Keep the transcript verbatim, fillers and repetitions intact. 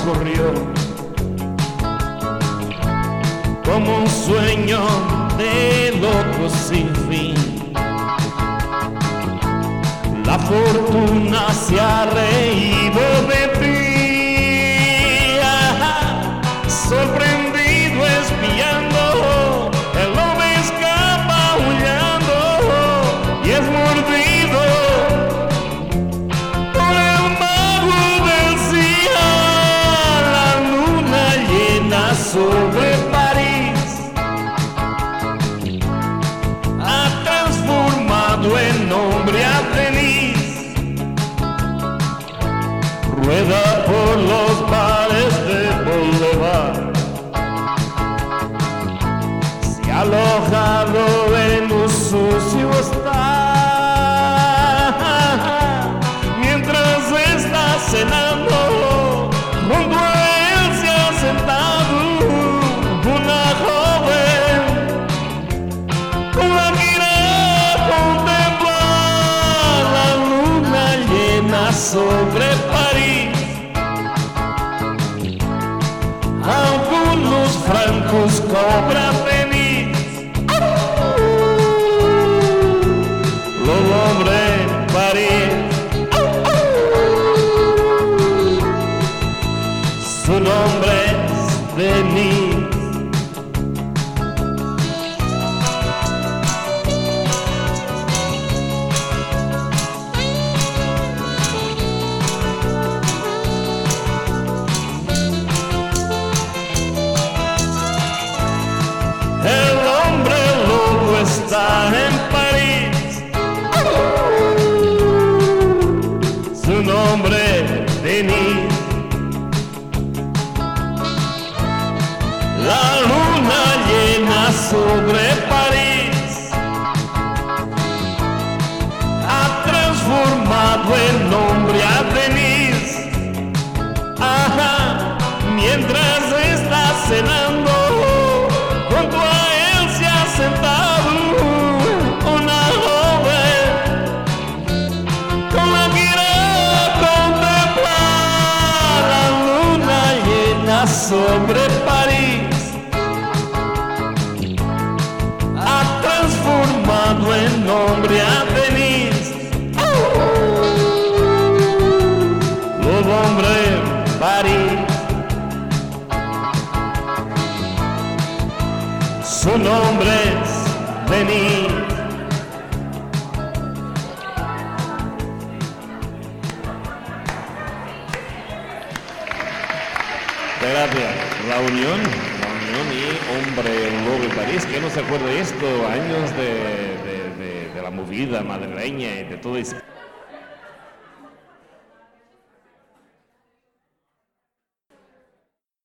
ocurrió como un sueño de loco sin fin. La fortuna se ha reído de ti, ajá, sorprendido espiando, el lobo escapa aullando y es mordido por el mago del día. La luna llena sobre París ha transformado en hombre a Denis. Rueda por los bares de Boulevard, se ha alojado en un sucio star. Mientras está cenando, junto a él se ha sentado una joven con la mirada contemplar la luna llena sobre París. Algunos francos cobra Denis. Los hombres París, su nombre es Denis. El hombre lobo está en París, su nombre Denis. La luna llena sobre París ha transformado en hombre a Denis. Ajá, mientras está cenando, junto a él se ha sentado una joven con la mirada contemplar la luna llena sobre París. Ha transformado en hombre a Denis. Los hombres París, su nombre es Denis. Gracias. La unión, la unión y hombre lobo de París. ¿Quién no se acuerda de esto? Años de, de, de, de la movida madrileña y de todo eso.